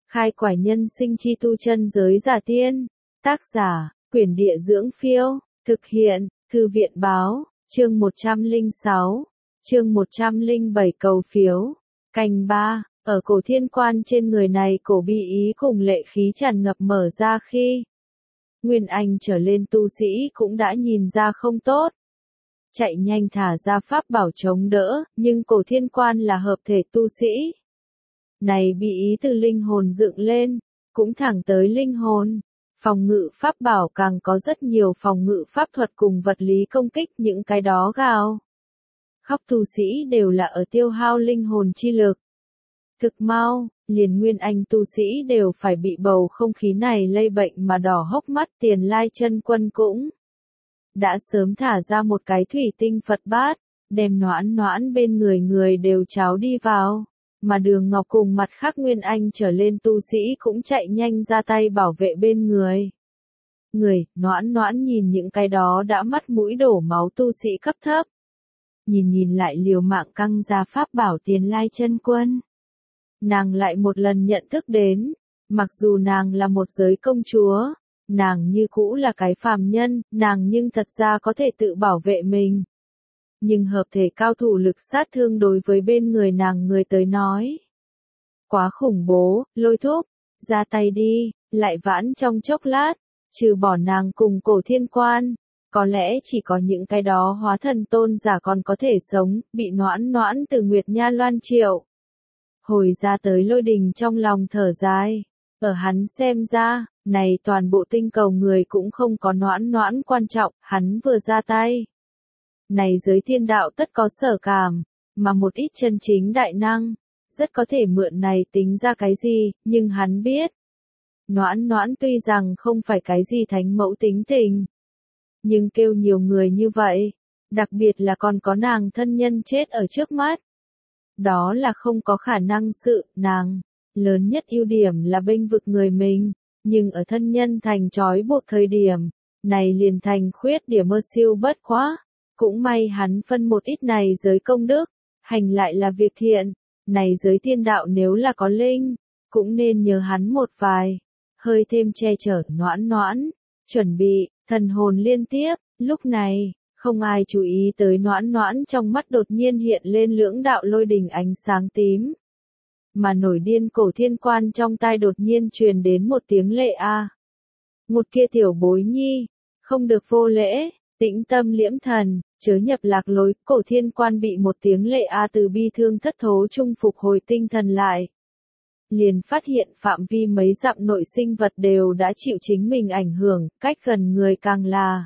Khai quải nhân sinh chi tu chân giới giả tiên. Tác giả, Quyển Địa Dưỡng Phiêu. Thực hiện, Thư viện Báo. Chương 106. Chương 107 cầu phiếu. Canh 3. Ở cổ thiên quan trên người này cổ bi ý cùng lệ khí tràn ngập mở ra khi Nguyên Anh trở lên tu sĩ cũng đã nhìn ra không tốt. Chạy nhanh thả ra pháp bảo chống đỡ, nhưng cổ thiên quan là hợp thể tu sĩ. Này bị ý từ linh hồn dựng lên, cũng thẳng tới linh hồn. Phòng ngự pháp bảo càng có rất nhiều phòng ngự pháp thuật cùng vật lý công kích, những cái đó gào khóc tu sĩ đều là ở tiêu hao linh hồn chi lực. Thực mau, liền Nguyên Anh tu sĩ đều phải bị bầu không khí này lây bệnh mà đỏ hốc mắt. Tiền Lai Chân Quân cũng đã sớm thả ra một cái thủy tinh Phật bát, đem Noãn Noãn bên người đều cháo đi vào, mà Đường Ngọc cùng mặt khác Nguyên Anh trở lên tu sĩ cũng chạy nhanh ra tay bảo vệ bên người. Noãn Noãn nhìn những cái đó đã mắt mũi đổ máu tu sĩ cấp thấp. Nhìn lại liều mạng căng ra pháp bảo Tiền Lai Chân Quân. Nàng lại một lần nhận thức đến, mặc dù nàng là một giới công chúa, nàng như cũ là cái phàm nhân, nàng nhưng thật ra có thể tự bảo vệ mình. Nhưng hợp thể cao thủ lực sát thương đối với bên người nàng người tới nói. Quá khủng bố, Lôi Thúc, ra tay đi, lại vãn trong chốc lát, trừ bỏ nàng cùng cổ thiên quan, có lẽ chỉ có những cái đó hóa thần tôn giả còn có thể sống, bị Noãn Noãn từ Nguyệt Nha loan triệu. Hồi ra tới Lôi Đình trong lòng thở dài, ở hắn xem ra, này toàn bộ tinh cầu người cũng không có Noãn Noãn quan trọng, hắn vừa ra tay. Này giới thiên đạo tất có sở cảm, mà một ít chân chính đại năng, rất có thể mượn này tính ra cái gì, nhưng hắn biết. Noãn Noãn tuy rằng không phải cái gì thánh mẫu tính tình, nhưng kêu nhiều người như vậy, đặc biệt là còn có nàng thân nhân chết ở trước mắt. Đó là không có khả năng sự, nàng, lớn nhất ưu điểm là bênh vực người mình, nhưng ở thân nhân thành trói buộc thời điểm, này liền thành khuyết điểm mơ siêu bất quá. Cũng may hắn phân một ít này giới công đức, hành lại là việc thiện, này giới thiên đạo nếu là có linh, cũng nên nhớ hắn một vài, hơi thêm che chở. Noãn Noãn, chuẩn bị, thần hồn liên tiếp, lúc này, không ai chú ý tới Noãn Noãn trong mắt đột nhiên hiện lên lưỡng đạo lôi đình ánh sáng tím. Mà nổi điên cổ thiên quan trong tai đột nhiên truyền đến một tiếng lệ a. Một kia tiểu bối nhi, không được vô lễ. Tĩnh tâm liễm thần, chớ nhập lạc lối. Cổ thiên quan bị một tiếng lệ a từ bi thương thất thố trung phục hồi tinh thần lại. Liền phát hiện phạm vi mấy dặm nội sinh vật đều đã chịu chính mình ảnh hưởng, cách gần người càng là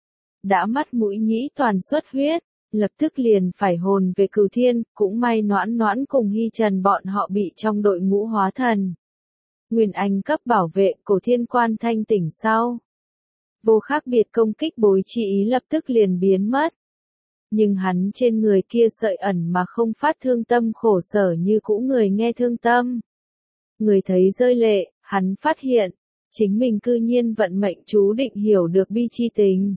đã mắt mũi nhĩ toàn xuất huyết, lập tức liền phải hồn về cửu thiên. Cũng may Noãn Noãn cùng Hy Trần bọn họ bị trong đội ngũ hóa thần Nguyên Anh cấp bảo vệ. Cổ thiên quan thanh tỉnh sau, vô khác biệt công kích bối chi ý lập tức liền biến mất. Nhưng hắn trên người kia sợi ẩn mà không phát thương tâm khổ sở như cũ người nghe thương tâm. Người thấy rơi lệ, hắn phát hiện, chính mình cư nhiên vận mệnh chú định hiểu được bi chi tình.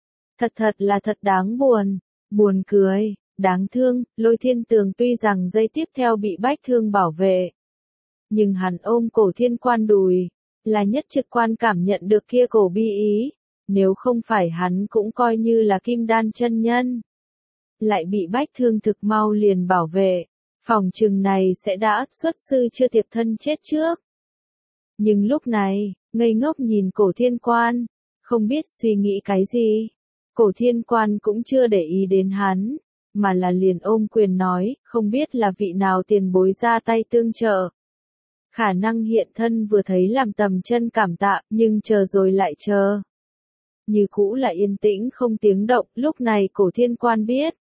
Thật là thật đáng buồn, buồn cười, đáng thương. Lôi Thiên Tường tuy rằng giây tiếp theo bị bách thương bảo vệ, nhưng hắn ôm cổ thiên quan đùi, là nhất trực quan cảm nhận được kia cổ bi ý. Nếu không phải hắn cũng coi như là kim đan chân nhân, lại bị bách thương thực mau liền bảo vệ, phòng chừng này sẽ đã xuất sư chưa tiệp thân chết trước. Nhưng lúc này, ngây ngốc nhìn cổ thiên quan, không biết suy nghĩ cái gì. Cổ thiên quan cũng chưa để ý đến hắn, mà là liền ôm quyền nói, không biết là vị nào tiền bối ra tay tương trợ. Khả năng hiện thân vừa thấy làm tầm chân cảm tạ, nhưng chờ rồi lại chờ. Như cũ là yên tĩnh không tiếng động. Lúc này cổ thiên quan biết,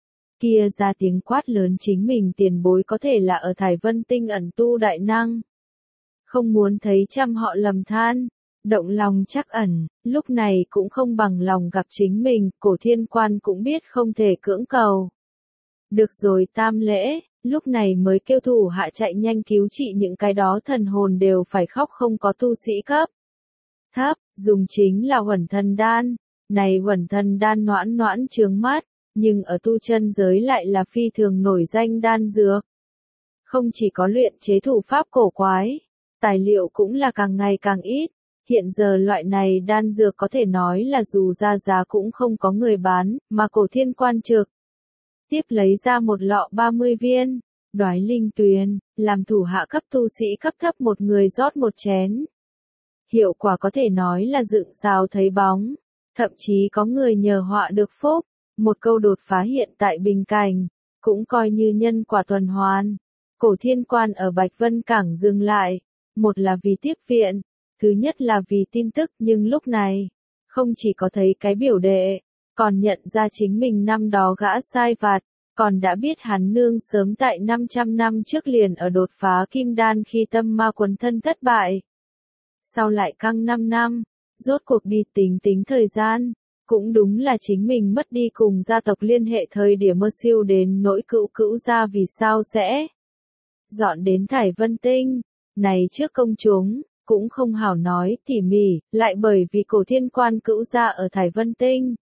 kia ra tiếng quát lớn chính mình tiền bối có thể là ở Thải Vân Tinh ẩn tu đại năng. Không muốn thấy trăm họ lầm than, động lòng chắc ẩn, lúc này cũng không bằng lòng gặp chính mình. Cổ thiên quan cũng biết không thể cưỡng cầu. Được rồi tam lễ, lúc này mới kêu thủ hạ chạy nhanh cứu trị những cái đó thần hồn đều phải khóc không có tu sĩ cấp thấp, dùng chính là Huẩn Thần Đan. Này Huẩn Thần Đan Noãn Noãn chướng mắt, nhưng ở tu chân giới lại là phi thường nổi danh đan dược. Không chỉ có luyện chế thủ pháp cổ quái, tài liệu cũng là càng ngày càng ít. Hiện giờ loại này đan dược có thể nói là dù ra giá cũng không có người bán, mà Cổ Thiên Quan trực tiếp lấy ra một lọ 30 viên. Đoái Linh Tuyền, làm thủ hạ cấp tu sĩ cấp thấp một người rót một chén. Hiệu quả có thể nói là dựng sao thấy bóng. Thậm chí có người nhờ họa được phúc. Một câu đột phá hiện tại bình cảnh, cũng coi như nhân quả tuần hoàn. Cổ Thiên Quan ở Bạch Vân Cảng dừng lại. Một là vì tiếp viện, thứ nhất là vì tin tức, nhưng lúc này, không chỉ có thấy cái biểu đệ, còn nhận ra chính mình năm đó gã sai vặt, còn đã biết hắn nương sớm tại 500 năm trước liền ở đột phá kim đan khi tâm ma quấn thân thất bại. Sau lại căng 5 năm, rốt cuộc đi tính thời gian, cũng đúng là chính mình mất đi cùng gia tộc liên hệ thời điểm mơ siêu đến nỗi cữu gia vì sao sẽ dọn đến Thải Vân Tinh, này trước công chúng, cũng không hảo nói tỉ mỉ, lại bởi vì Cổ Thiên Quan cữu gia ở Thải Vân Tinh.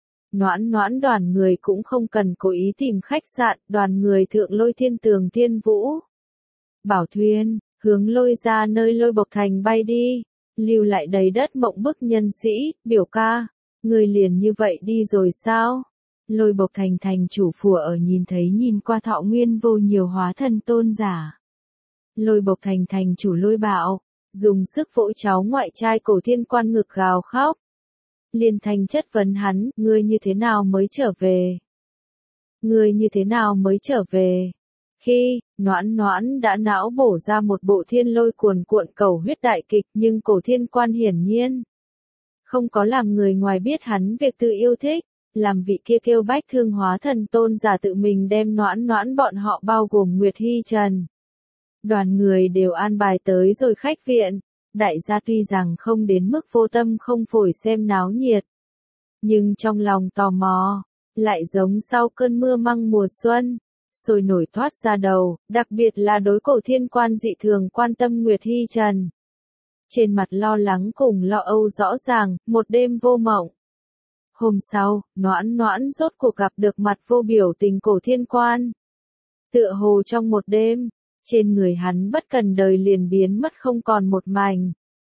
Noãn đoàn người cũng không cần cố ý tìm khách sạn, đoàn người thượng Lôi Thiên Tường Thiên Vũ Bảo Thuyền, hướng Lôi ra nơi Lôi Bộc Thành bay đi, lưu lại đầy đất mộng bức nhân sĩ, biểu ca, người liền như vậy đi rồi sao? Lôi Bộc Thành thành chủ phùa ở nhìn qua Thọ Nguyên vô nhiều hóa thần tôn giả. Lôi Bộc Thành thành chủ Lôi Bạo, dùng sức vỗ cháu ngoại trai Cổ Thiên Quan ngực gào khóc. Liên Thanh chất vấn hắn, ngươi như thế nào mới trở về? Ngươi như thế nào mới trở về? Khi, Noãn đã não bổ ra một bộ thiên lôi cuồn cuộn cầu huyết đại kịch, nhưng Cổ Thiên Quan hiển nhiên không có làm người ngoài biết hắn việc tự yêu thích, làm vị kia kêu bách thương hóa thần tôn giả tự mình đem Noãn bọn họ bao gồm Nguyệt Hy Trần. Đoàn người đều an bài tới rồi khách viện. Đại gia tuy rằng không đến mức vô tâm không phổi xem náo nhiệt, nhưng trong lòng tò mò, lại giống sau cơn mưa măng mùa xuân, sôi nổi thoát ra đầu, đặc biệt là đối Cổ Thiên Quan dị thường quan tâm Nguyệt Hy Trần. Trên mặt lo lắng cùng lo âu rõ ràng, một đêm vô mộng. Hôm sau, Noãn rốt cuộc gặp được mặt vô biểu tình Cổ Thiên Quan. Tựa hồ trong một đêm, trên người hắn bất cần đời liền biến mất không còn một mảnh.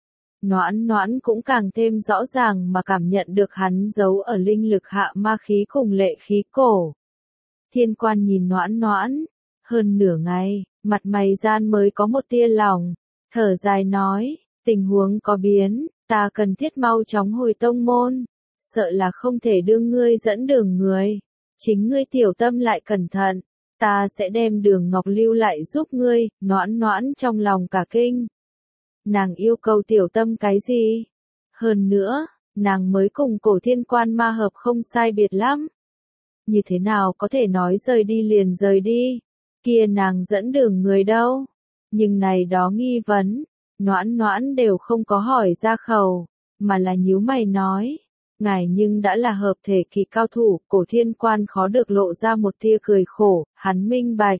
Noãn cũng càng thêm rõ ràng mà cảm nhận được hắn giấu ở linh lực hạ ma khí cùng lệ khí cổ. Thiên Quan nhìn Noãn, hơn nửa ngày, mặt mày gian mới có một tia lòng, thở dài nói, tình huống có biến, ta cần thiết mau chóng hồi tông môn, sợ là không thể đưa ngươi dẫn đường người, chính ngươi tiểu tâm lại cẩn thận. Ta sẽ đem Đường Ngọc lưu lại giúp ngươi, Noãn trong lòng cả kinh. Nàng yêu cầu tiểu tâm cái gì? Hơn nữa, nàng mới cùng Cổ Thiên Quan ma hợp không sai biệt lắm. Như thế nào có thể nói rời đi liền rời đi? Kia nàng dẫn đường người đâu? Nhưng này đó nghi vấn, Noãn đều không có hỏi ra khẩu, mà là nhíu mày nói. Ngài nhưng đã là hợp thể kỳ cao thủ, Cổ Thiên Quan khó được lộ ra một tia cười khổ, hắn minh bạch.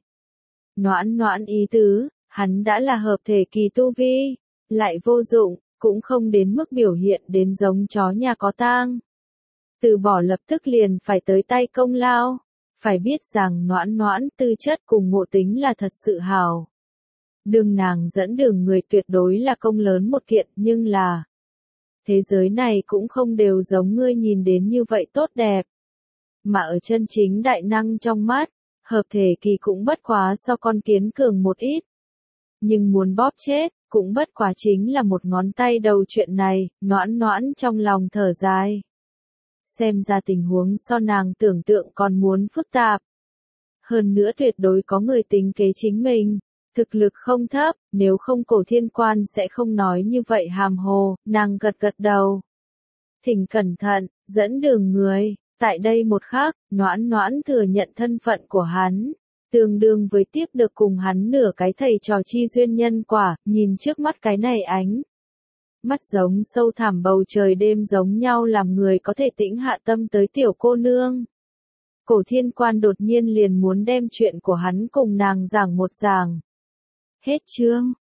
Noãn ý tứ, hắn đã là hợp thể kỳ tu vi, lại vô dụng, cũng không đến mức biểu hiện đến giống chó nhà có tang. Từ bỏ lập tức liền phải tới tay công lao, phải biết rằng Noãn tư chất cùng ngộ tính là thật sự hào. Đường nàng dẫn đường người tuyệt đối là công lớn một kiện, nhưng là thế giới này cũng không đều giống ngươi nhìn đến như vậy tốt đẹp. Mà ở chân chính đại năng trong mắt, hợp thể kỳ cũng bất quá so con kiến cường một ít. Nhưng muốn bóp chết, cũng bất quá chính là một ngón tay đầu chuyện này, Noãn trong lòng thở dài. Xem ra tình huống so nàng tưởng tượng còn muốn phức tạp. Hơn nữa tuyệt đối có người tính kế chính mình. Thực lực không thấp, nếu không Cổ Thiên Quan sẽ không nói như vậy hàm hồ, nàng gật đầu. Thỉnh cẩn thận, dẫn đường người, tại đây một khắc, Noãn thừa nhận thân phận của hắn, tương đương với tiếp được cùng hắn nửa cái thầy trò chi duyên nhân quả, nhìn trước mắt cái này ánh. Mắt giống sâu thẳm bầu trời đêm giống nhau làm người có thể tĩnh hạ tâm tới tiểu cô nương. Cổ Thiên Quan đột nhiên liền muốn đem chuyện của hắn cùng nàng giảng một giảng. Hết chương.